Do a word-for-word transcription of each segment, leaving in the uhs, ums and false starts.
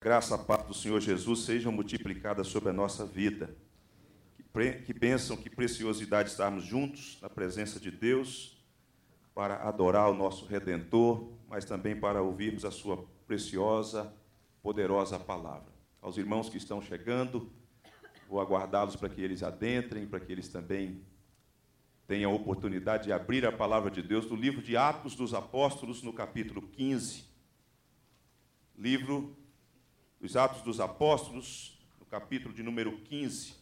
Graça, a paz do Senhor Jesus sejam multiplicadas sobre a nossa vida. Que, pre... que pensam que preciosidade estarmos juntos na presença de Deus para adorar o nosso Redentor, mas também para ouvirmos a sua preciosa, poderosa palavra. Aos irmãos que estão chegando, vou aguardá-los para que eles adentrem, para que eles também tenham a oportunidade de abrir a palavra de Deus no livro de Atos dos Apóstolos, no capítulo quinze. Livro dos Atos dos Apóstolos, no capítulo de número quinze.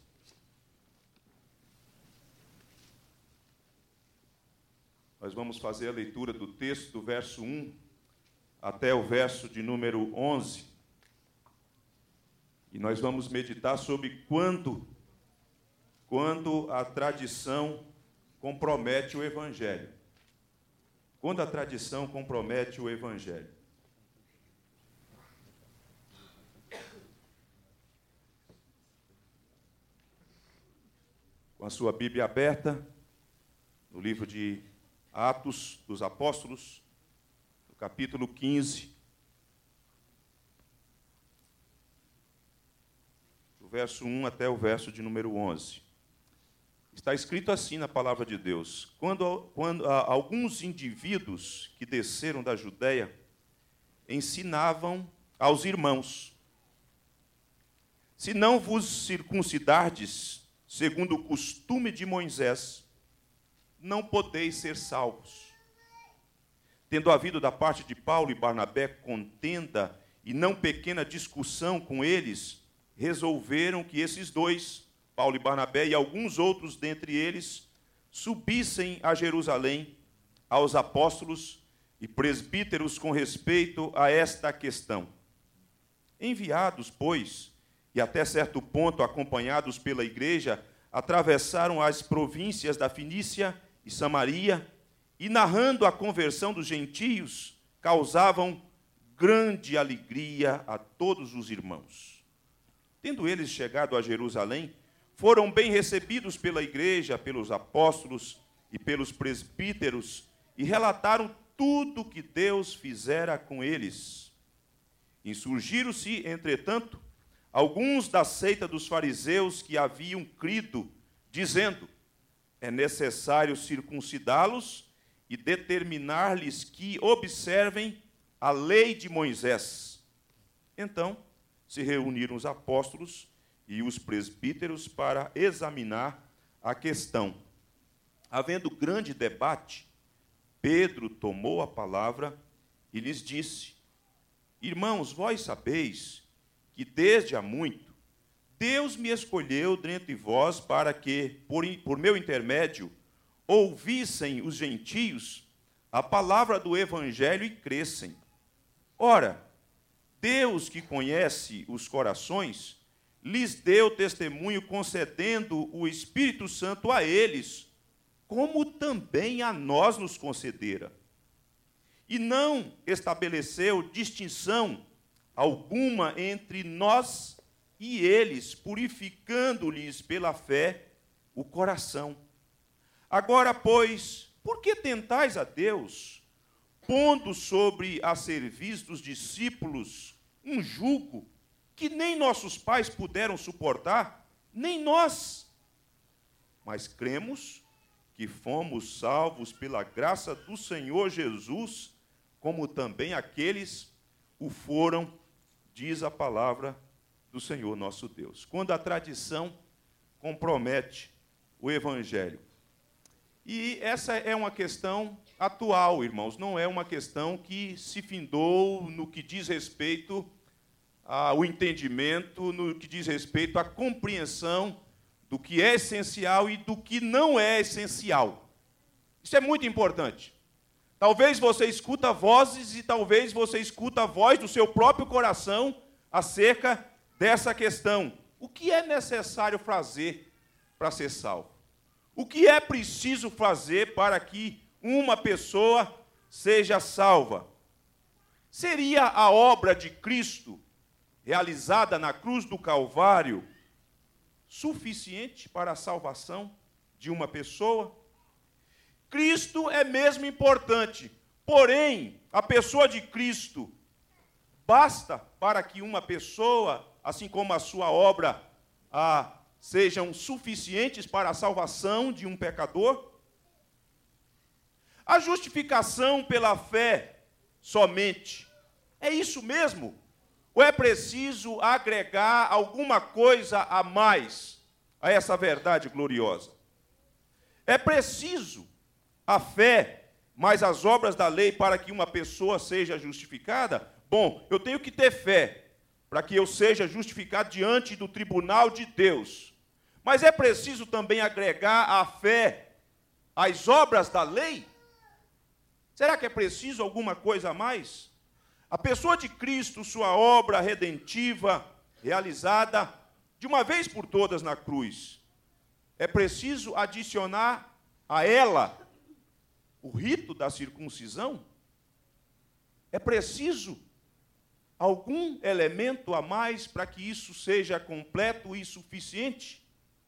Nós vamos fazer a leitura do texto do verso um até o verso de número onze. E nós vamos meditar sobre quando, quando a tradição compromete o Evangelho. Quando a tradição compromete o Evangelho. Com a sua Bíblia aberta, no livro de Atos dos Apóstolos, no capítulo quinze, do verso um até o verso de número onze. Está escrito assim na palavra de Deus: Quando, quando ah, alguns indivíduos que desceram da Judéia ensinavam aos irmãos: se não vos circuncidardes, segundo o costume de Moisés, não podeis ser salvos. Tendo havido da parte de Paulo e Barnabé contenda e não pequena discussão com eles, resolveram que esses dois, Paulo e Barnabé e alguns outros dentre eles, subissem a Jerusalém aos apóstolos e presbíteros com respeito a esta questão. Enviados, pois, e até certo ponto acompanhados pela igreja, atravessaram as províncias da Fenícia e Samaria e, narrando a conversão dos gentios, causavam grande alegria a todos os irmãos. Tendo eles chegado a Jerusalém, foram bem recebidos pela igreja, pelos apóstolos e pelos presbíteros e relataram tudo o que Deus fizera com eles. Insurgiram-se, entretanto, alguns da seita dos fariseus que haviam crido, dizendo: é necessário circuncidá-los e determinar-lhes que observem a lei de Moisés. Então se reuniram os apóstolos e os presbíteros para examinar a questão. Havendo grande debate, Pedro tomou a palavra e lhes disse: irmãos, vós sabeis que desde há muito Deus me escolheu dentre vós para que, por, por meu intermédio, ouvissem os gentios a palavra do Evangelho e crescem. Ora, Deus, que conhece os corações, lhes deu testemunho concedendo o Espírito Santo a eles, como também a nós nos concedera. E não estabeleceu distinção alguma entre nós e eles, purificando-lhes pela fé o coração. Agora, pois, por que tentais a Deus, pondo sobre a cerviz dos discípulos um jugo que nem nossos pais puderam suportar, nem nós? Mas cremos que fomos salvos pela graça do Senhor Jesus, como também aqueles o foram, diz a palavra do Senhor nosso Deus. Quando a tradição compromete o Evangelho. E essa é uma questão atual, irmãos, não é uma questão que se findou no que diz respeito ao entendimento, no que diz respeito à compreensão do que é essencial e do que não é essencial. Isso é muito importante. Talvez você escuta vozes e talvez você escuta a voz do seu próprio coração acerca dessa questão. O que é necessário fazer para ser salvo? O que é preciso fazer para que uma pessoa seja salva? Seria a obra de Cristo, realizada na cruz do Calvário, suficiente para a salvação de uma pessoa? Cristo é mesmo importante, porém, a pessoa de Cristo basta para que uma pessoa, assim como a sua obra, ah, sejam suficientes para a salvação de um pecador? A justificação pela fé somente, é isso mesmo? Ou é preciso agregar alguma coisa a mais a essa verdade gloriosa? É preciso a fé, mais as obras da lei para que uma pessoa seja justificada? Bom, eu tenho que ter fé para que eu seja justificado diante do tribunal de Deus. Mas é preciso também agregar a fé às obras da lei? Será que é preciso alguma coisa a mais? A pessoa de Cristo, sua obra redentiva, realizada de uma vez por todas na cruz, é preciso adicionar a ela o rito da circuncisão? É preciso algum elemento a mais para que isso seja completo e suficiente?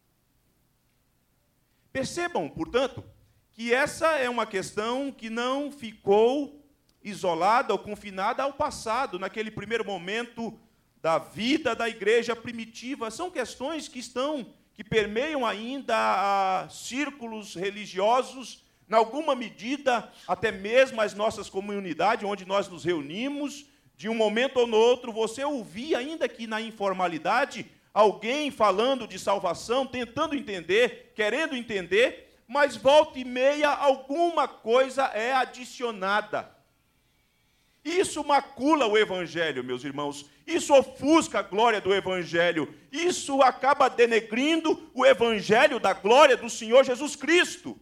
Percebam, portanto, que essa é uma questão que não ficou isolada ou confinada ao passado, naquele primeiro momento da vida da igreja primitiva. São questões que estão, que permeiam ainda a círculos religiosos, em alguma medida, até mesmo as nossas comunidades, onde nós nos reunimos. De um momento ou no outro, você ouvia, ainda que na informalidade, alguém falando de salvação, tentando entender, querendo entender, mas volta e meia alguma coisa é adicionada. Isso macula o Evangelho, meus irmãos. Isso ofusca a glória do Evangelho. Isso acaba denegrindo o Evangelho da glória do Senhor Jesus Cristo.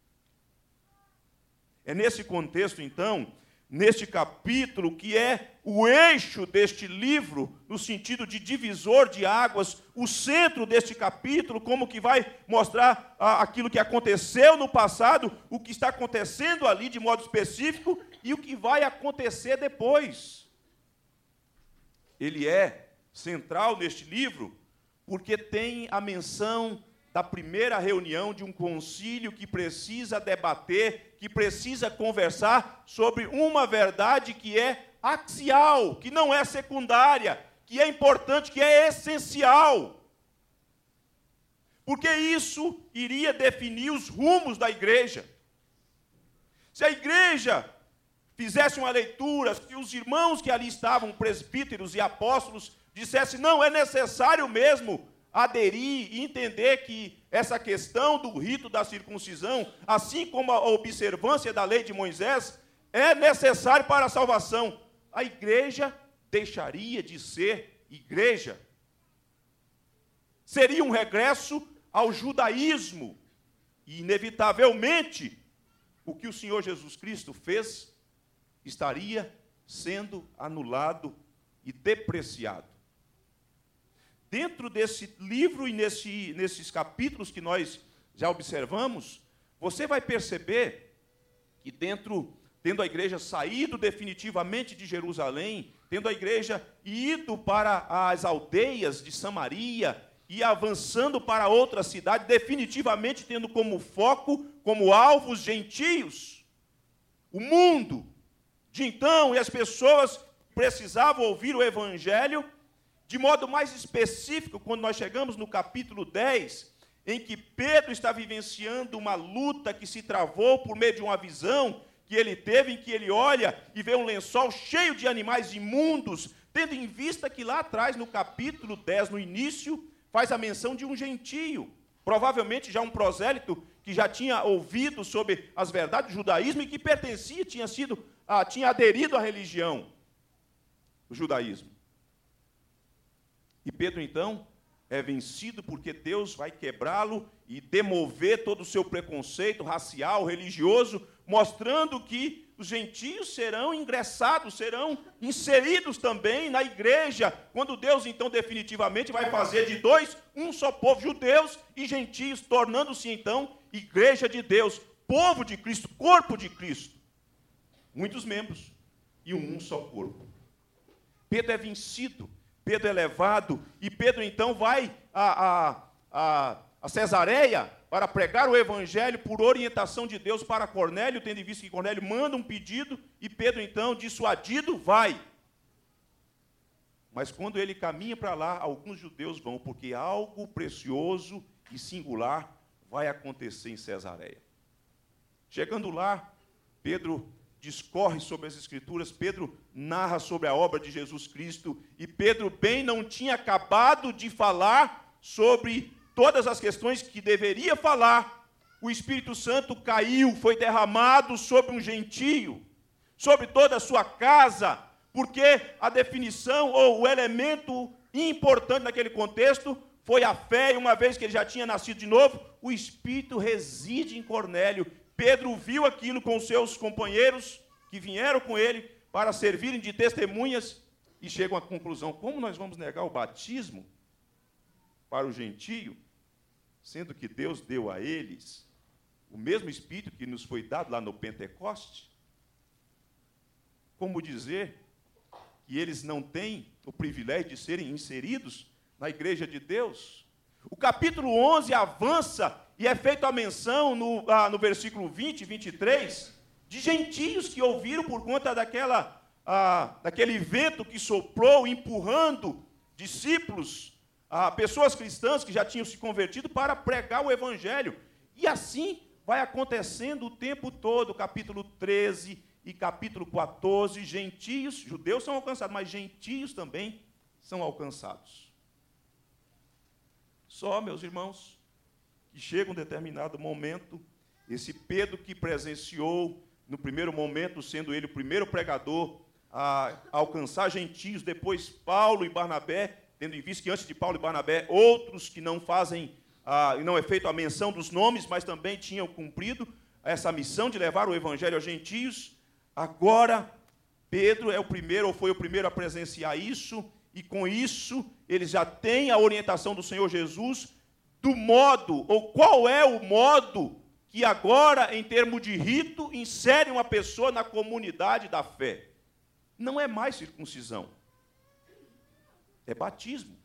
É nesse contexto, então, neste capítulo, que é o eixo deste livro, no sentido de divisor de águas, o centro deste capítulo, como que vai mostrar ah, aquilo que aconteceu no passado, o que está acontecendo ali de modo específico e o que vai acontecer depois. Ele é central neste livro porque tem a menção da primeira reunião de um concílio que precisa debater, que precisa conversar sobre uma verdade que é axial, que não é secundária, que é importante, que é essencial. Porque isso iria definir os rumos da igreja. Se a igreja fizesse uma leitura, se os irmãos que ali estavam, presbíteros e apóstolos, dissessem, não, é necessário mesmo aderir e entender que essa questão do rito da circuncisão, assim como a observância da lei de Moisés, é necessário para a salvação, a igreja deixaria de ser igreja. Seria um regresso ao judaísmo. E, inevitavelmente, o que o Senhor Jesus Cristo fez estaria sendo anulado e depreciado. Dentro desse livro e nesse, nesses capítulos que nós já observamos, você vai perceber que dentro, tendo a igreja saído definitivamente de Jerusalém, tendo a igreja ido para as aldeias de Samaria e avançando para outra cidade, definitivamente tendo como foco, como alvo os gentios, o mundo de então, e as pessoas precisavam ouvir o evangelho. De modo mais específico, quando nós chegamos no capítulo dez, em que Pedro está vivenciando uma luta que se travou por meio de uma visão que ele teve, em que ele olha e vê um lençol cheio de animais imundos, tendo em vista que lá atrás, no capítulo dez, no início, faz a menção de um gentio, provavelmente já um prosélito que já tinha ouvido sobre as verdades do judaísmo e que pertencia, tinha sido, ah, tinha aderido à religião do judaísmo. E Pedro, então, é vencido porque Deus vai quebrá-lo e demover todo o seu preconceito racial, religioso, mostrando que os gentios serão ingressados, serão inseridos também na igreja, quando Deus, então, definitivamente vai fazer de dois um só povo, judeus e gentios, tornando-se, então, igreja de Deus, povo de Cristo, corpo de Cristo. Muitos membros e um só corpo. Pedro é vencido. Pedro é levado, e Pedro então vai a, a, a, a Cesareia para pregar o evangelho por orientação de Deus para Cornélio, tendo em vista que Cornélio manda um pedido, e Pedro então, dissuadido, vai. mas quando ele caminha para lá, alguns judeus vão, porque algo precioso e singular vai acontecer em Cesareia. Chegando lá, Pedro discorre sobre as Escrituras, Pedro narra sobre a obra de Jesus Cristo, e Pedro bem não tinha acabado de falar sobre todas as questões que deveria falar. O Espírito Santo caiu, foi derramado sobre um gentio, sobre toda a sua casa, porque a definição ou o elemento importante naquele contexto foi a fé, e uma vez que ele já tinha nascido de novo, o Espírito reside em Cornélio. Pedro viu aquilo com os seus companheiros que vieram com ele para servirem de testemunhas e chegam à conclusão: como nós vamos negar o batismo para o gentio, sendo que Deus deu a eles o mesmo Espírito que nos foi dado lá no Pentecoste? Como dizer que eles não têm o privilégio de serem inseridos na igreja de Deus? O capítulo onze avança e é feita a menção no, ah, no versículo vinte e vinte e três de gentios que ouviram por conta daquela, ah, daquele vento que soprou, empurrando discípulos, ah, pessoas cristãs que já tinham se convertido para pregar o evangelho. E assim vai acontecendo o tempo todo. Capítulo treze e capítulo quatorze, gentios, judeus são alcançados, mas gentios também são alcançados. Só, meus irmãos, que chega um determinado momento, esse Pedro que presenciou, no primeiro momento, sendo ele o primeiro pregador a alcançar gentios, depois Paulo e Barnabé, tendo em vista que antes de Paulo e Barnabé, outros que não fazem, ah, não é feito a menção dos nomes, mas também tinham cumprido essa missão de levar o evangelho aos gentios. Agora, Pedro é o primeiro, ou foi o primeiro a presenciar isso, e com isso, ele já tem a orientação do Senhor Jesus, do modo, ou qual é o modo que agora, em termos de rito, insere uma pessoa na comunidade da fé. Não é mais circuncisão, é batismo.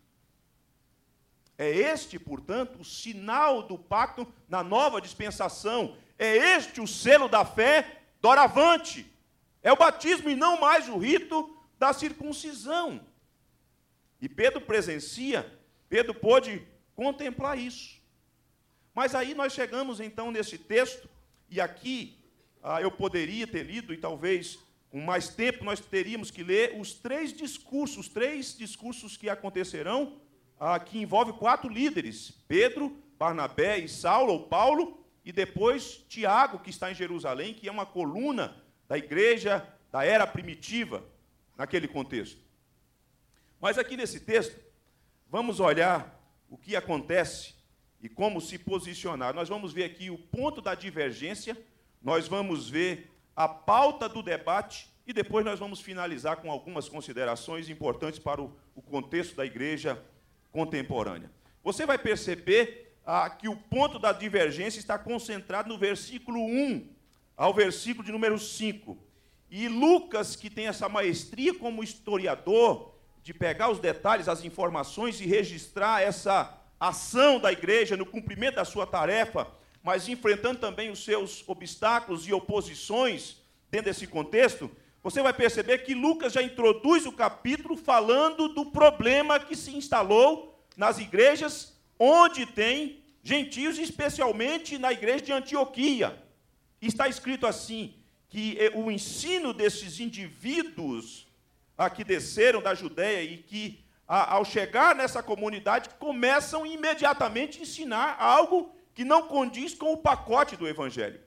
É este, portanto, o sinal do pacto na nova dispensação. É este o selo da fé doravante. É o batismo e não mais o rito da circuncisão. E Pedro presencia, Pedro pôde contemplar isso. Mas aí nós chegamos então nesse texto, e aqui ah, eu poderia ter lido, e talvez com mais tempo nós teríamos que ler os três discursos, os três discursos que acontecerão, ah, que envolvem quatro líderes: Pedro, Barnabé e Saulo, ou Paulo, e depois Tiago, que está em Jerusalém, que é uma coluna da igreja da era primitiva, naquele contexto. Mas aqui nesse texto, vamos olhar o que acontece e como se posicionar. Nós vamos ver aqui o ponto da divergência, nós vamos ver a pauta do debate e depois nós vamos finalizar com algumas considerações importantes para o, o contexto da igreja contemporânea. Você vai perceber ah, que o ponto da divergência está concentrado no versículo um ao versículo de número cinco. E Lucas, que tem essa maestria como historiador, de pegar os detalhes, as informações e registrar essa ação da igreja no cumprimento da sua tarefa, mas enfrentando também os seus obstáculos e oposições dentro desse contexto, você vai perceber que Lucas já introduz o capítulo falando do problema que se instalou nas igrejas onde tem gentios, especialmente na igreja de Antioquia. Está escrito assim, que o ensino desses indivíduos a que desceram da Judéia e que, a, ao chegar nessa comunidade, começam imediatamente a ensinar algo que não condiz com o pacote do Evangelho.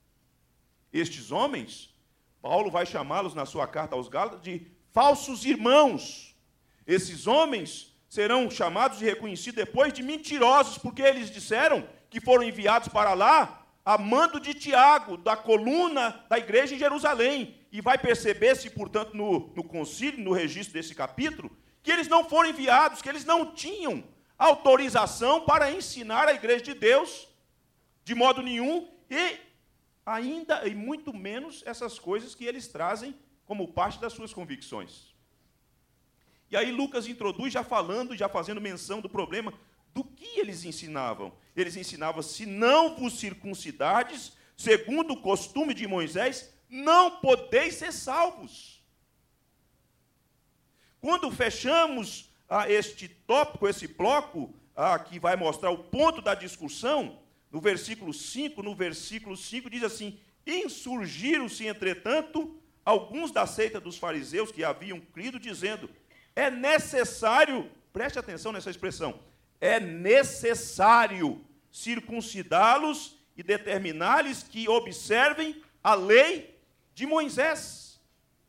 Estes homens, Paulo vai chamá-los na sua carta aos Gálatas de falsos irmãos. Esses homens serão chamados e reconhecidos depois de mentirosos, porque eles disseram que foram enviados para lá a mando de Tiago, da coluna da igreja em Jerusalém. E vai perceber-se, portanto, no, no concílio, no registro desse capítulo, que eles não foram enviados, que eles não tinham autorização para ensinar a igreja de Deus, de modo nenhum, e ainda, e muito menos, essas coisas que eles trazem como parte das suas convicções. E aí Lucas introduz, já falando, já fazendo menção do problema, do que eles ensinavam. Eles ensinavam: se não vos circuncidardes, segundo o costume de Moisés, não podeis ser salvos. Quando fechamos ah, este tópico, esse bloco, ah, que vai mostrar o ponto da discussão, no versículo cinco, no versículo cinco diz assim: insurgiram-se, entretanto, alguns da seita dos fariseus que haviam crido, dizendo, é necessário, preste atenção nessa expressão, é necessário circuncidá-los e determinar-lhes que observem a lei de Moisés.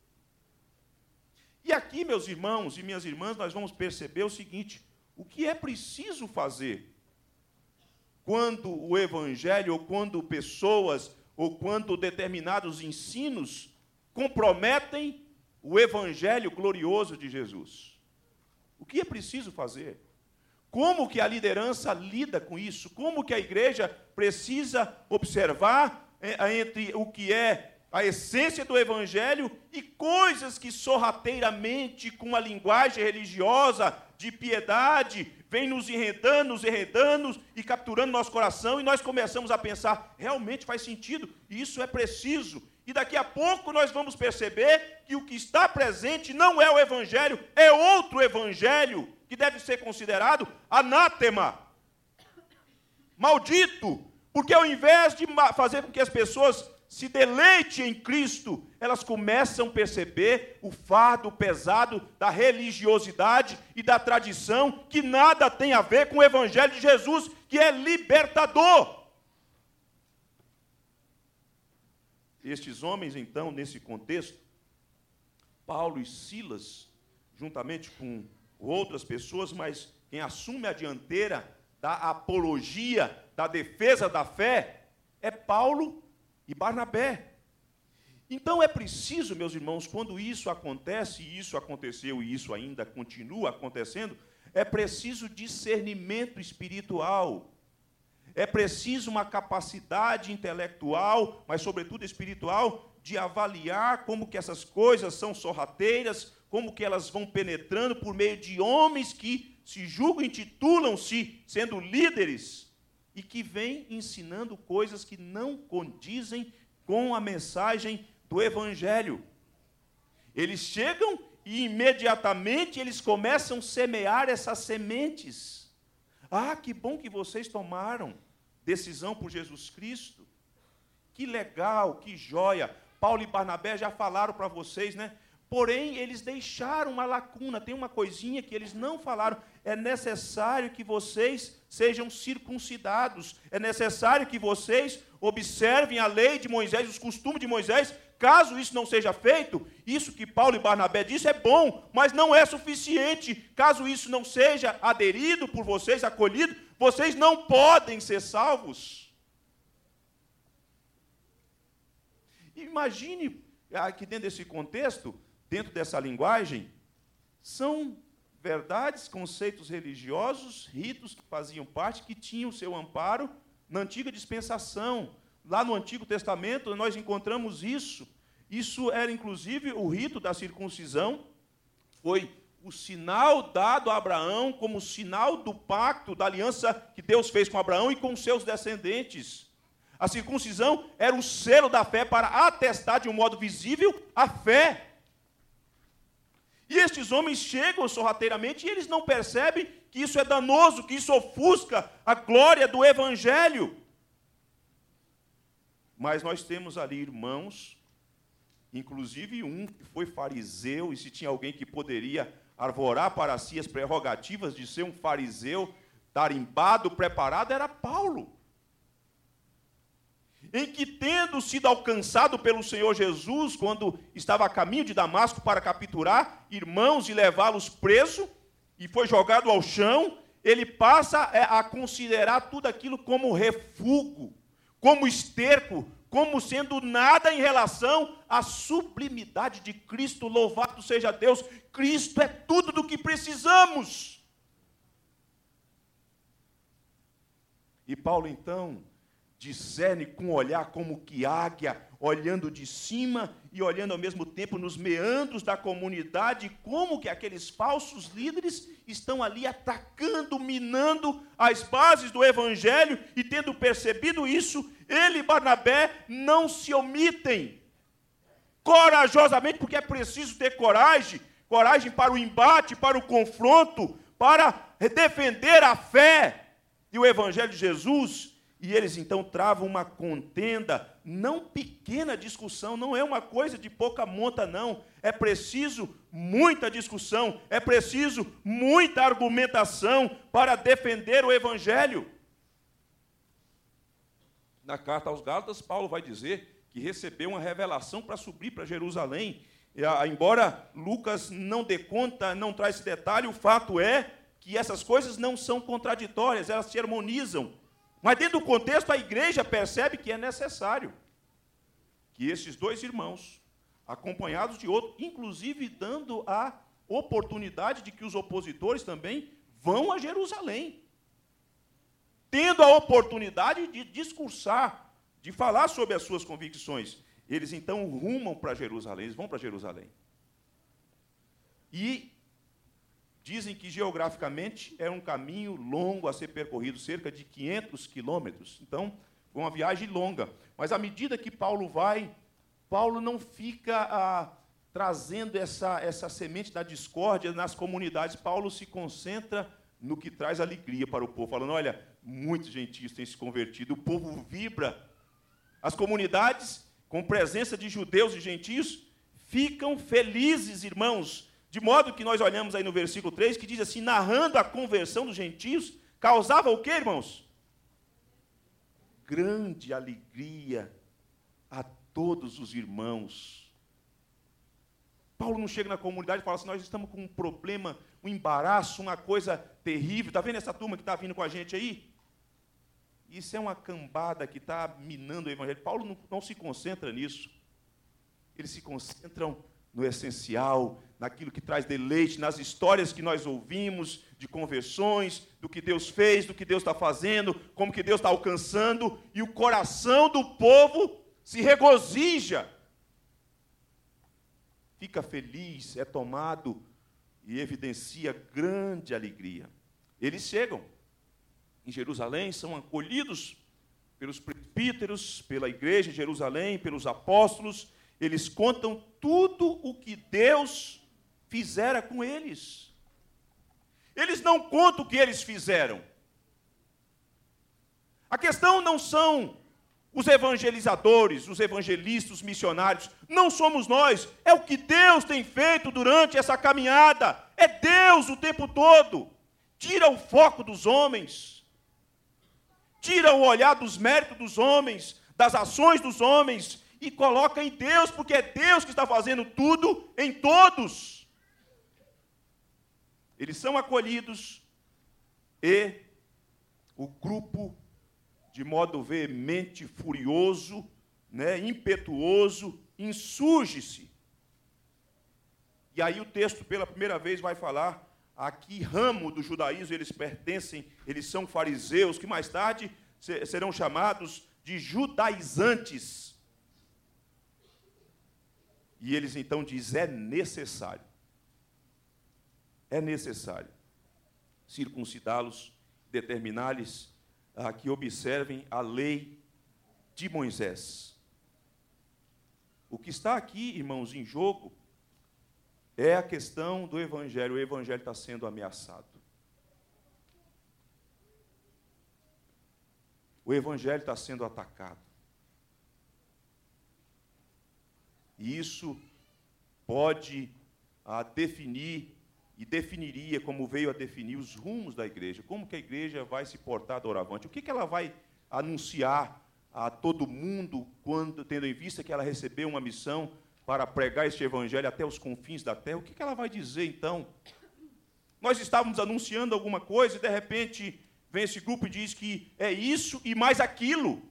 E aqui, meus irmãos e minhas irmãs, nós vamos perceber o seguinte: o que é preciso fazer quando o evangelho, ou quando pessoas, ou quando determinados ensinos comprometem o evangelho glorioso de Jesus? O que é preciso fazer? Como que a liderança lida com isso? Como que a igreja precisa observar entre o que é a essência do evangelho e coisas que sorrateiramente, com a linguagem religiosa, de piedade, vem nos enredando, nos enredando e capturando nosso coração, e nós começamos a pensar, realmente faz sentido, isso é preciso. E daqui a pouco nós vamos perceber que o que está presente não é o evangelho, é outro evangelho, que deve ser considerado anátema, maldito, porque ao invés de fazer com que as pessoas se deleitem em Cristo, elas começam a perceber o fardo pesado da religiosidade e da tradição, que nada tem a ver com o evangelho de Jesus, que é libertador. Estes homens, então, nesse contexto, Paulo e Silas, juntamente com outras pessoas, mas quem assume a dianteira da apologia, da defesa da fé, é Paulo e Barnabé. Então é preciso, meus irmãos, quando isso acontece, e isso aconteceu e isso ainda continua acontecendo, é preciso discernimento espiritual. É preciso uma capacidade intelectual, mas sobretudo espiritual, de avaliar como que essas coisas são sorrateiras, como que elas vão penetrando por meio de homens que se julgam, intitulam-se sendo líderes, e que vêm ensinando coisas que não condizem com a mensagem do evangelho. Eles chegam e imediatamente eles começam a semear essas sementes. Ah, que bom que vocês tomaram decisão por Jesus Cristo. Que legal, que joia. Paulo e Barnabé já falaram para vocês, né? Porém, eles deixaram uma lacuna, tem uma coisinha que eles não falaram. É necessário que vocês sejam circuncidados. É necessário que vocês observem a lei de Moisés, os costumes de Moisés. Caso isso não seja feito, isso que Paulo e Barnabé disse é bom, mas não é suficiente. Caso isso não seja aderido por vocês, acolhido, vocês não podem ser salvos. Imagine, aqui dentro desse contexto, dentro dessa linguagem, são verdades, conceitos religiosos, ritos que faziam parte, que tinham seu amparo na antiga dispensação. Lá no Antigo Testamento nós encontramos isso. Isso era inclusive o rito da circuncisão, foi o sinal dado a Abraão como sinal do pacto, da aliança que Deus fez com Abraão e com seus descendentes. A circuncisão era o selo da fé para atestar de um modo visível a fé. E estes homens chegam sorrateiramente e eles não percebem que isso é danoso, que isso ofusca a glória do evangelho. Mas nós temos ali irmãos, inclusive um que foi fariseu, e se tinha alguém que poderia arvorar para si as prerrogativas de ser um fariseu, tarimbado, preparado, era Paulo. Em que, tendo sido alcançado pelo Senhor Jesus, quando estava a caminho de Damasco para capturar irmãos e levá-los preso, e foi jogado ao chão, ele passa a considerar tudo aquilo como refúgio, como esterco, como sendo nada em relação à sublimidade de Cristo. Louvado seja Deus, Cristo é tudo do que precisamos. E Paulo, então, discerne com um olhar como que águia, olhando de cima e olhando ao mesmo tempo nos meandros da comunidade, como que aqueles falsos líderes estão ali atacando, minando as bases do evangelho, e tendo percebido isso, ele e Barnabé não se omitem, corajosamente, porque é preciso ter coragem, coragem para o embate, para o confronto, para defender a fé e o Evangelho de Jesus. E eles então travam uma contenda, não pequena discussão, não é uma coisa de pouca monta, não. É preciso muita discussão, é preciso muita argumentação para defender o Evangelho. Na carta aos Gálatas, Paulo vai dizer que recebeu uma revelação para subir para Jerusalém. E, embora Lucas não dê conta, não traz esse detalhe, o fato é que essas coisas não são contraditórias, elas se harmonizam. Mas dentro do contexto, a igreja percebe que é necessário que esses dois irmãos, acompanhados de outro, inclusive dando a oportunidade de que os opositores também vão a Jerusalém, tendo a oportunidade de discursar, de falar sobre as suas convicções. Eles então rumam para Jerusalém, eles vão para Jerusalém. E dizem que geograficamente é um caminho longo a ser percorrido, cerca de quinhentos quilômetros. Então, foi uma viagem longa. Mas à medida que Paulo vai, Paulo não fica ah, trazendo essa, essa semente da discórdia nas comunidades. Paulo se concentra no que traz alegria para o povo, falando, olha, muitos gentios têm se convertido, o povo vibra. As comunidades, com presença de judeus e gentios, ficam felizes, irmãos, de modo que nós olhamos aí no versículo três, que diz assim, narrando a conversão dos gentios, causava o quê, irmãos? Grande alegria a todos os irmãos. Paulo não chega na comunidade e fala assim, nós estamos com um problema, um embaraço, uma coisa terrível. Está vendo essa turma que está vindo com a gente aí? Isso é uma cambada que está minando o evangelho. Paulo não, não se concentra nisso. Eles se concentram no essencial, naquilo que traz deleite, nas histórias que nós ouvimos, de conversões, do que Deus fez, do que Deus está fazendo, como que Deus está alcançando, e o coração do povo se regozija, fica feliz, é tomado e evidencia grande alegria. Eles chegam em Jerusalém, são acolhidos pelos presbíteros, pela igreja de Jerusalém, pelos apóstolos. Eles contam tudo o que Deus fizera com eles. Eles não contam o que eles fizeram. A questão não são os evangelizadores, os evangelistas, os missionários. Não somos nós. É o que Deus tem feito durante essa caminhada. É Deus o tempo todo. Tira o foco dos homens. Tira o olhar dos méritos dos homens, das ações dos homens, e coloca em Deus, porque é Deus que está fazendo tudo em todos. Eles são acolhidos e o grupo, de modo veemente, furioso, né, impetuoso, insurge-se. E aí o texto, pela primeira vez, vai falar a que ramo do judaísmo eles pertencem. Eles são fariseus, que mais tarde serão chamados de judaizantes. E eles então dizem, é necessário, é necessário circuncidá-los, determinar-lhes ah, que observem a lei de Moisés. O que está aqui, irmãos, em jogo, é a questão do Evangelho. O Evangelho está sendo ameaçado. O Evangelho está sendo atacado. E isso pode ah, definir, e definiria, como veio a definir, os rumos da igreja. Como que a igreja vai se portar doravante? O que, que ela vai anunciar a todo mundo, quando, tendo em vista que ela recebeu uma missão para pregar este evangelho até os confins da terra? O que, que ela vai dizer, então? Nós estávamos anunciando alguma coisa e, de repente, vem esse grupo e diz que é isso e mais aquilo.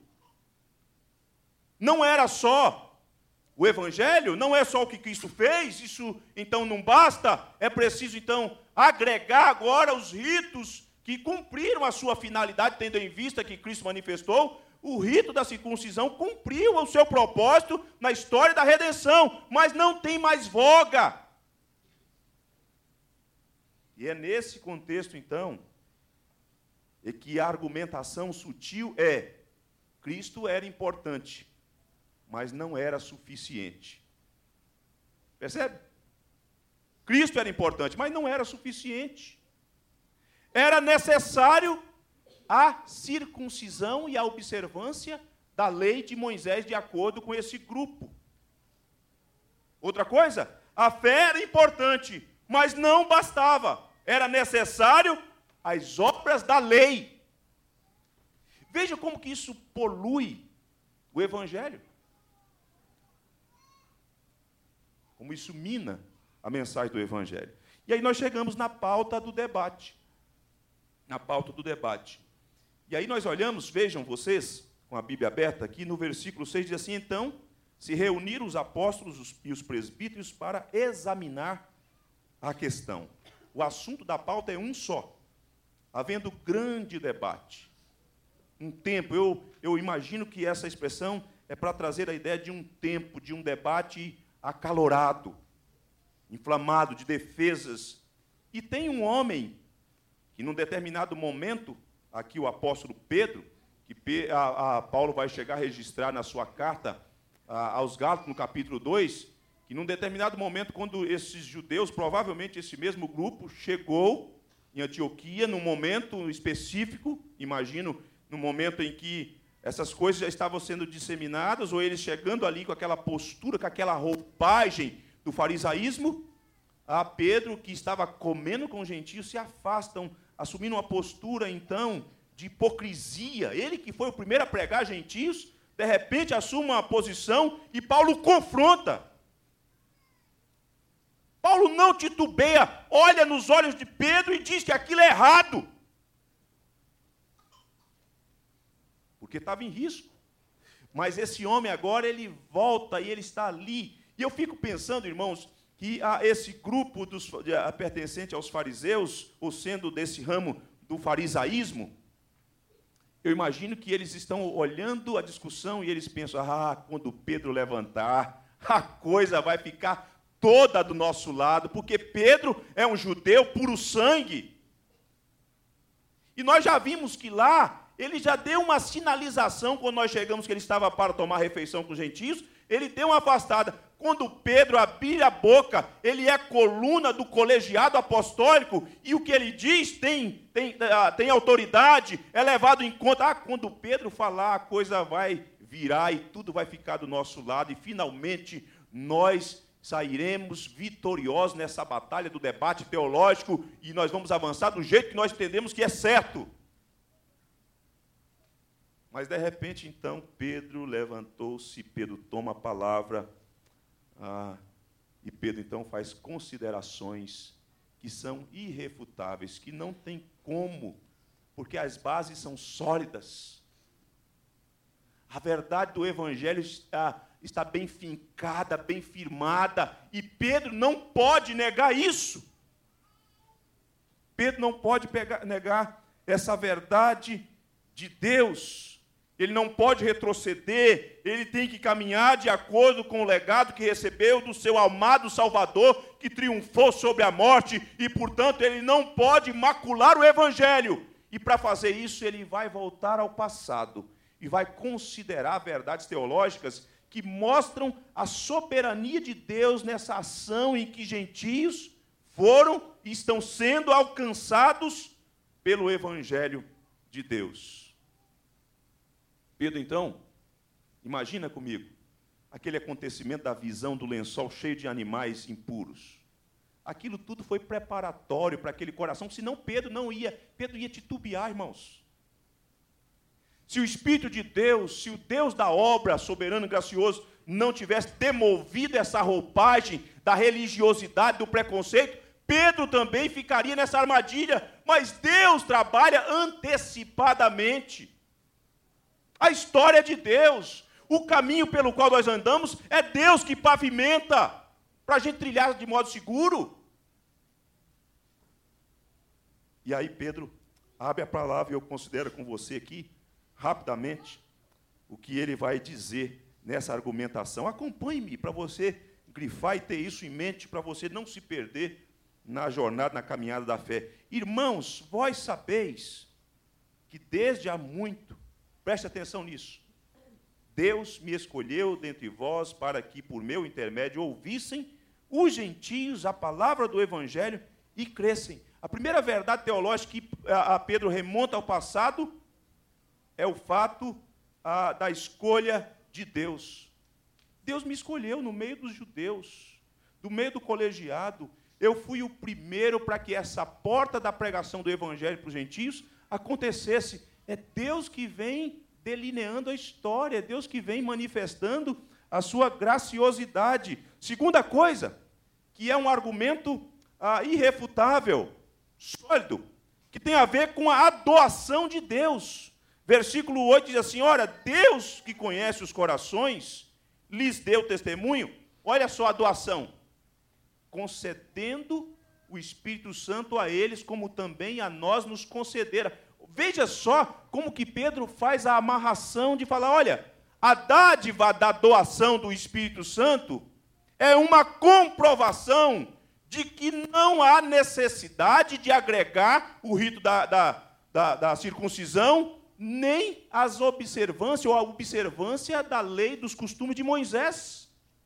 Não era só o Evangelho, não é só o que Cristo fez, isso então não basta, é preciso então agregar agora os ritos que cumpriram a sua finalidade, tendo em vista que Cristo manifestou. O rito da circuncisão cumpriu o seu propósito na história da redenção, mas não tem mais voga. E é nesse contexto, então, é que a argumentação sutil é: Cristo era importante, mas não era suficiente. Percebe? Cristo era importante, mas não era suficiente. Era necessário a circuncisão e a observância da lei de Moisés de acordo com esse grupo. Outra coisa, a fé era importante, mas não bastava. Era necessário as obras da lei. Veja como que isso polui o Evangelho. Como isso mina a mensagem do Evangelho. E aí nós chegamos na pauta do debate. Na pauta do debate. E aí nós olhamos, vejam vocês, com a Bíblia aberta aqui, no versículo seis, diz assim: então, se reuniram os apóstolos e os presbíteros para examinar a questão. O assunto da pauta é um só, havendo grande debate. Um tempo, eu, eu imagino que essa expressão é para trazer a ideia de um tempo, de um debate acalorado, inflamado, de defesas. E tem um homem que, num determinado momento, aqui o apóstolo Pedro, que a, a Paulo vai chegar a registrar na sua carta a, aos Gálatas, no capítulo dois, que num determinado momento, quando esses judeus, provavelmente esse mesmo grupo, chegou em Antioquia, num momento específico, imagino, no momento em que essas coisas já estavam sendo disseminadas, ou eles chegando ali com aquela postura, com aquela roupagem do farisaísmo, a Pedro, que estava comendo com os gentios, se afastam, assumindo uma postura, então, de hipocrisia. Ele que foi o primeiro a pregar gentios, de repente assume uma posição e Paulo confronta. Paulo não titubeia, olha nos olhos de Pedro e diz que aquilo é errado. Porque estava em risco. Mas esse homem agora, ele volta e ele está ali. E eu fico pensando, irmãos, que ah, esse grupo dos, ah, pertencente aos fariseus, ou sendo desse ramo do farisaísmo, eu imagino que eles estão olhando a discussão e eles pensam: ah, quando Pedro levantar, a coisa vai ficar toda do nosso lado, porque Pedro é um judeu puro sangue. E nós já vimos que lá, ele já deu uma sinalização, quando nós chegamos que ele estava para tomar refeição com os gentios, ele deu uma afastada. Quando Pedro abrir a boca, ele é coluna do colegiado apostólico, e o que ele diz tem, tem, tem autoridade, é levado em conta. Ah, quando Pedro falar, a coisa vai virar e tudo vai ficar do nosso lado, e finalmente nós sairemos vitoriosos nessa batalha do debate teológico, e nós vamos avançar do jeito que nós entendemos que é certo. Mas, de repente, então, Pedro levantou-se, Pedro toma a palavra, ah, e Pedro, então, faz considerações que são irrefutáveis, que não tem como, porque as bases são sólidas. A verdade do Evangelho está, está bem fincada, bem firmada, e Pedro não pode negar isso. Pedro não pode pegar, negar essa verdade de Deus. Ele não pode retroceder, ele tem que caminhar de acordo com o legado que recebeu do seu amado Salvador, que triunfou sobre a morte, e, portanto, ele não pode macular o Evangelho. E, para fazer isso, ele vai voltar ao passado e vai considerar verdades teológicas que mostram a soberania de Deus nessa ação em que gentios foram e estão sendo alcançados pelo Evangelho de Deus. Pedro, então, imagina comigo, aquele acontecimento da visão do lençol cheio de animais impuros. Aquilo tudo foi preparatório para aquele coração, senão Pedro não ia, Pedro ia titubear, irmãos. Se o Espírito de Deus, se o Deus da obra, soberano e gracioso, não tivesse demovido essa roupagem da religiosidade, do preconceito, Pedro também ficaria nessa armadilha, mas Deus trabalha antecipadamente. A história é de Deus, o caminho pelo qual nós andamos é Deus que pavimenta, para a gente trilhar de modo seguro. E aí Pedro abre a palavra e eu considero com você aqui, rapidamente, o que ele vai dizer nessa argumentação. Acompanhe-me para você grifar e ter isso em mente, para você não se perder na jornada, na caminhada da fé. Irmãos, vós sabeis que desde há muito, preste atenção nisso, Deus me escolheu dentre vós para que, por meu intermédio, ouvissem os gentios a palavra do evangelho e crescem. A primeira verdade teológica que a Pedro remonta ao passado é o fato a, da escolha de Deus. Deus me escolheu no meio dos judeus, do meio do colegiado. Eu fui o primeiro para que essa porta da pregação do evangelho para os gentios acontecesse. É Deus que vem delineando a história, é Deus que vem manifestando a sua graciosidade. Segunda coisa, que é um argumento ah, irrefutável, sólido, que tem a ver com a doação de Deus. Versículo oito diz assim, ora, Deus que conhece os corações, lhes deu testemunho, olha só a doação, concedendo o Espírito Santo a eles, como também a nós nos concedera. Veja só como que Pedro faz a amarração de falar, olha, a dádiva da doação do Espírito Santo é uma comprovação de que não há necessidade de agregar o rito da, da, da, da circuncisão, nem as observâncias, ou a observância da lei dos costumes de Moisés.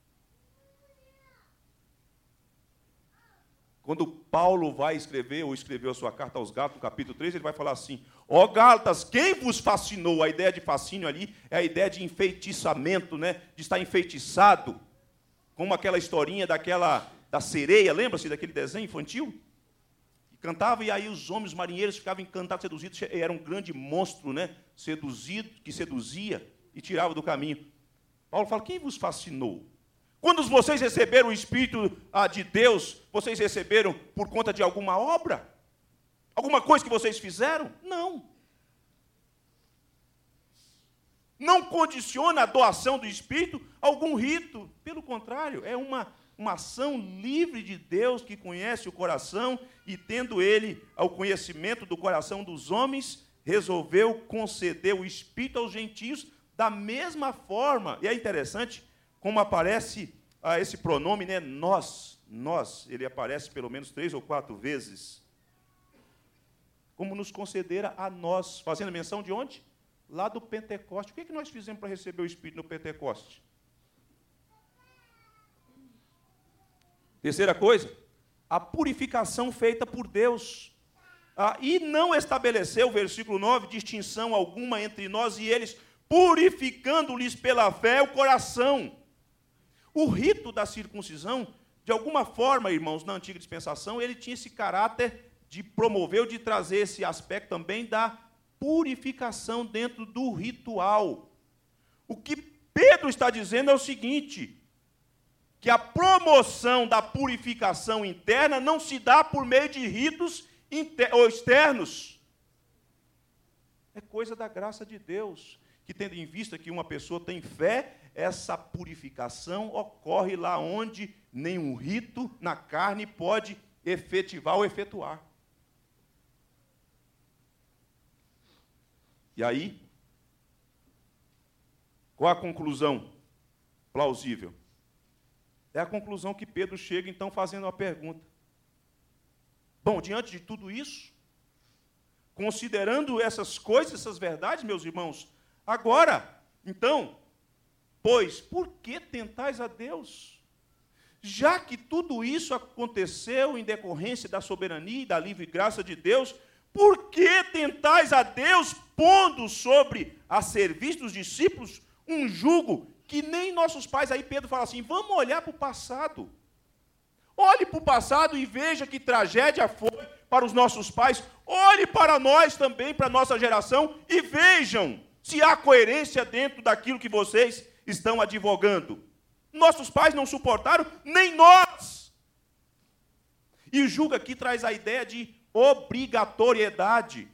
Quando Paulo vai escrever, ou escreveu a sua carta aos Gálatas, no capítulo três, ele vai falar assim, ó Gálatas, quem vos fascinou? A ideia de fascínio ali é a ideia de enfeitiçamento, né? De estar enfeitiçado, como aquela historinha daquela, da sereia, lembra-se daquele desenho infantil? Que cantava, e aí os homens marinheiros ficavam encantados, seduzidos, era um grande monstro, né? Seduzido, que seduzia e tirava do caminho. Paulo fala, quem vos fascinou? Quando vocês receberam o Espírito ah, de Deus, vocês receberam por conta de alguma obra? Alguma coisa que vocês fizeram? Não. Não condiciona a doação do Espírito a algum rito. Pelo contrário, é uma, uma ação livre de Deus que conhece o coração e, tendo Ele ao conhecimento do coração dos homens, resolveu conceder o Espírito aos gentios da mesma forma. E é interessante como aparece ah, esse pronome, né, nós, nós, ele aparece pelo menos três ou quatro vezes, como nos concedera a nós, fazendo menção de onde? Lá do Pentecoste. O que, é que nós fizemos para receber o Espírito no Pentecoste? Terceira coisa, a purificação feita por Deus. Ah, e não estabeleceu, versículo nove, distinção alguma entre nós e eles, purificando-lhes pela fé o coração. O rito da circuncisão, de alguma forma, irmãos, na antiga dispensação, ele tinha esse caráter de promover, de trazer esse aspecto também da purificação dentro do ritual. O que Pedro está dizendo é o seguinte, que a promoção da purificação interna não se dá por meio de ritos inter- ou externos. É coisa da graça de Deus, que tendo em vista que uma pessoa tem fé, essa purificação ocorre lá onde nenhum rito na carne pode efetivar ou efetuar. E aí, qual a conclusão plausível? É a conclusão que Pedro chega, então, fazendo uma pergunta. Bom, diante de tudo isso, considerando essas coisas, essas verdades, meus irmãos, agora, então, pois, por que tentais a Deus? Já que tudo isso aconteceu em decorrência da soberania e da livre graça de Deus, por que tentais a Deus, pondo sobre a serviço dos discípulos um jugo que nem nossos pais, aí Pedro fala assim, vamos olhar para o passado. Olhe para o passado e veja que tragédia foi para os nossos pais. Olhe para nós também, para a nossa geração, e vejam se há coerência dentro daquilo que vocês estão advogando. Nossos pais não suportaram, nem nós. E o jugo aqui traz a ideia de obrigatoriedade.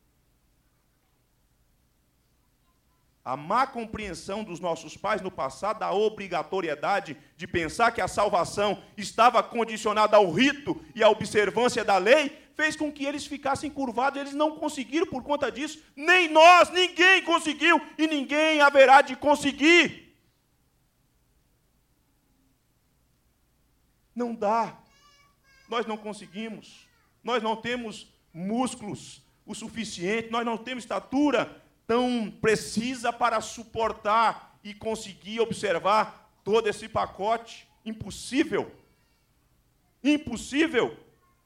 A má compreensão dos nossos pais no passado, da obrigatoriedade de pensar que a salvação estava condicionada ao rito e à observância da lei, fez com que eles ficassem curvados, eles não conseguiram por conta disso, nem nós, ninguém conseguiu, e ninguém haverá de conseguir. Não dá, nós não conseguimos, nós não temos músculos o suficiente, nós não temos estatura tão precisa para suportar e conseguir observar todo esse pacote. Impossível. Impossível.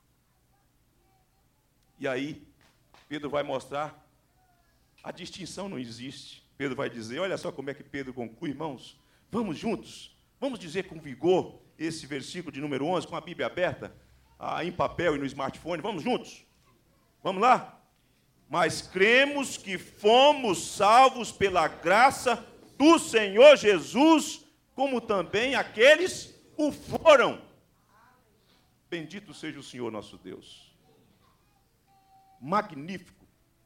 E aí, Pedro vai mostrar, a distinção não existe. Pedro vai dizer, olha só como é que Pedro conclui, irmãos, vamos juntos, vamos dizer com vigor esse versículo de número onze, com a Bíblia aberta, ah, em papel e no smartphone, vamos juntos? Vamos lá? Mas cremos que fomos salvos pela graça do Senhor Jesus, como também aqueles o foram. Bendito seja o Senhor nosso Deus. Magnífico.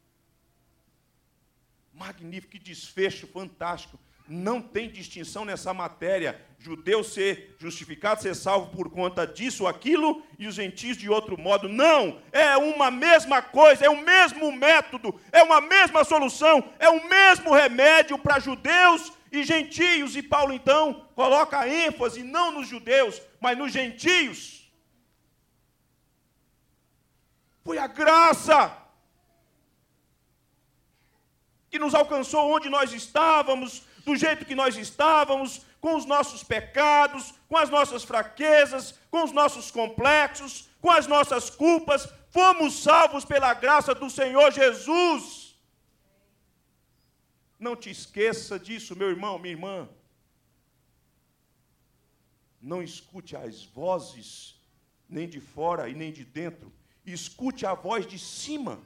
Magnífico, que desfecho fantástico. Não tem distinção nessa matéria. Judeu ser justificado, ser salvo por conta disso ou aquilo, e os gentios de outro modo. Não, é uma mesma coisa, é o mesmo método, é uma mesma solução, é o mesmo remédio para judeus e gentios. E Paulo, então, coloca a ênfase não nos judeus, mas nos gentios. Foi a graça que nos alcançou onde nós estávamos, do jeito que nós estávamos, com os nossos pecados, com as nossas fraquezas, com os nossos complexos, com as nossas culpas. Fomos salvos pela graça do Senhor Jesus. Não te esqueça disso, meu irmão, minha irmã. Não escute as vozes, nem de fora e nem de dentro. Escute a voz de cima.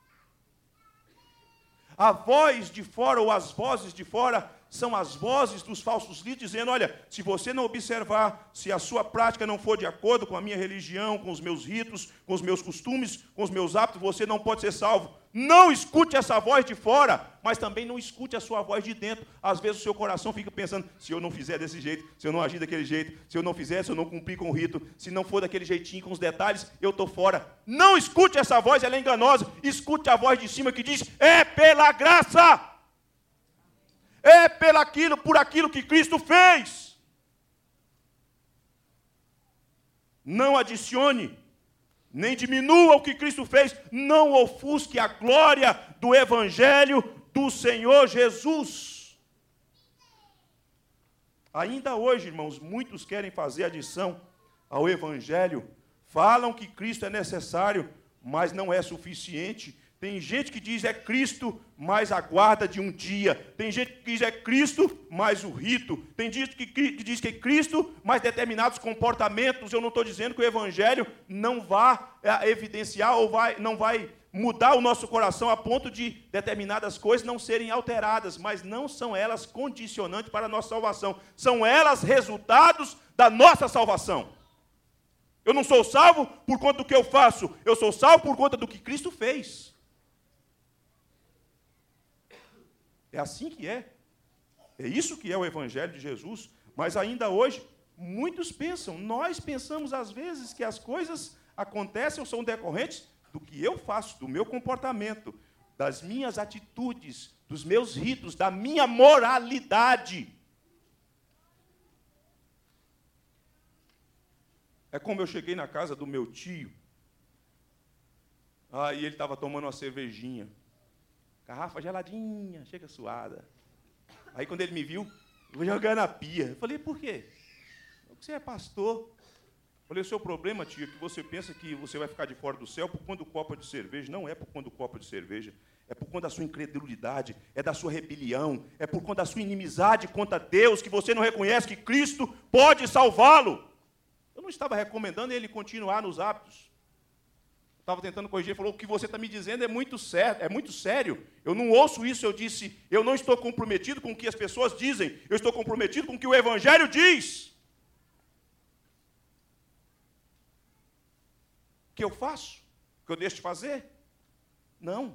A voz de fora, ou as vozes de fora, são as vozes dos falsos líderes, dizendo, olha, se você não observar, se a sua prática não for de acordo com a minha religião, com os meus ritos, com os meus costumes, com os meus hábitos, você não pode ser salvo. Não escute essa voz de fora, mas também não escute a sua voz de dentro. Às vezes o seu coração fica pensando, se eu não fizer desse jeito, se eu não agir daquele jeito, se eu não fizer, se eu não cumprir com o rito, se não for daquele jeitinho, com os detalhes, eu estou fora. Não escute essa voz, ela é enganosa. Escute a voz de cima que diz, é pela graça. É pelo aquilo, por aquilo que Cristo fez. Não adicione, nem diminua o que Cristo fez. Não ofusque a glória do Evangelho do Senhor Jesus. Ainda hoje, irmãos, muitos querem fazer adição ao Evangelho. Falam que Cristo é necessário, mas não é suficiente. Tem gente que diz é Cristo, mas aguarda de um dia. Tem gente que diz é Cristo, mas o rito. Tem gente que, que diz que é Cristo, mas determinados comportamentos. Eu não estou dizendo que o Evangelho não vai evidenciar ou vai, não vai mudar o nosso coração a ponto de determinadas coisas não serem alteradas, mas não são elas condicionantes para a nossa salvação. São elas resultados da nossa salvação. Eu não sou salvo por conta do que eu faço. Eu sou salvo por conta do que Cristo fez. É assim que é. É isso que é o Evangelho de Jesus. Mas ainda hoje, muitos pensam, nós pensamos às vezes que as coisas acontecem ou são decorrentes do que eu faço, do meu comportamento, das minhas atitudes, dos meus ritos, da minha moralidade. É como eu cheguei na casa do meu tio, aí ele estava tomando uma cervejinha. Garrafa geladinha, chega suada. Aí quando ele me viu, eu vou jogar na pia. Eu falei, por quê? Porque você é pastor. Eu falei, o seu problema, tio, é que você pensa que você vai ficar de fora do céu por conta do copo de cerveja. Não é por conta do copo de cerveja. É por conta da sua incredulidade, é da sua rebelião, é por conta da sua inimizade contra Deus, que você não reconhece que Cristo pode salvá-lo. Eu não estava recomendando ele continuar nos hábitos. Estava tentando corrigir, ele falou, o que você está me dizendo é muito sério, é muito sério. Eu não ouço isso, eu disse, eu não estou comprometido com o que as pessoas dizem, eu estou comprometido com o que o Evangelho diz. O que eu faço? O que eu deixo de fazer? Não.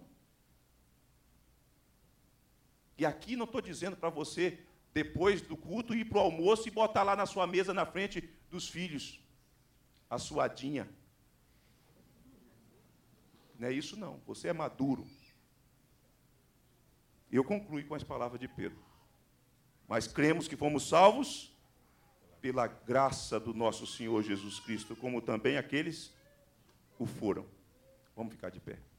E aqui não estou dizendo para você, depois do culto, ir para o almoço e botar lá na sua mesa, na frente dos filhos, a suadinha. Não é isso não, você é maduro. Eu concluí com as palavras de Pedro. Mas cremos que fomos salvos pela graça do nosso Senhor Jesus Cristo, como também aqueles o foram. Vamos ficar de pé.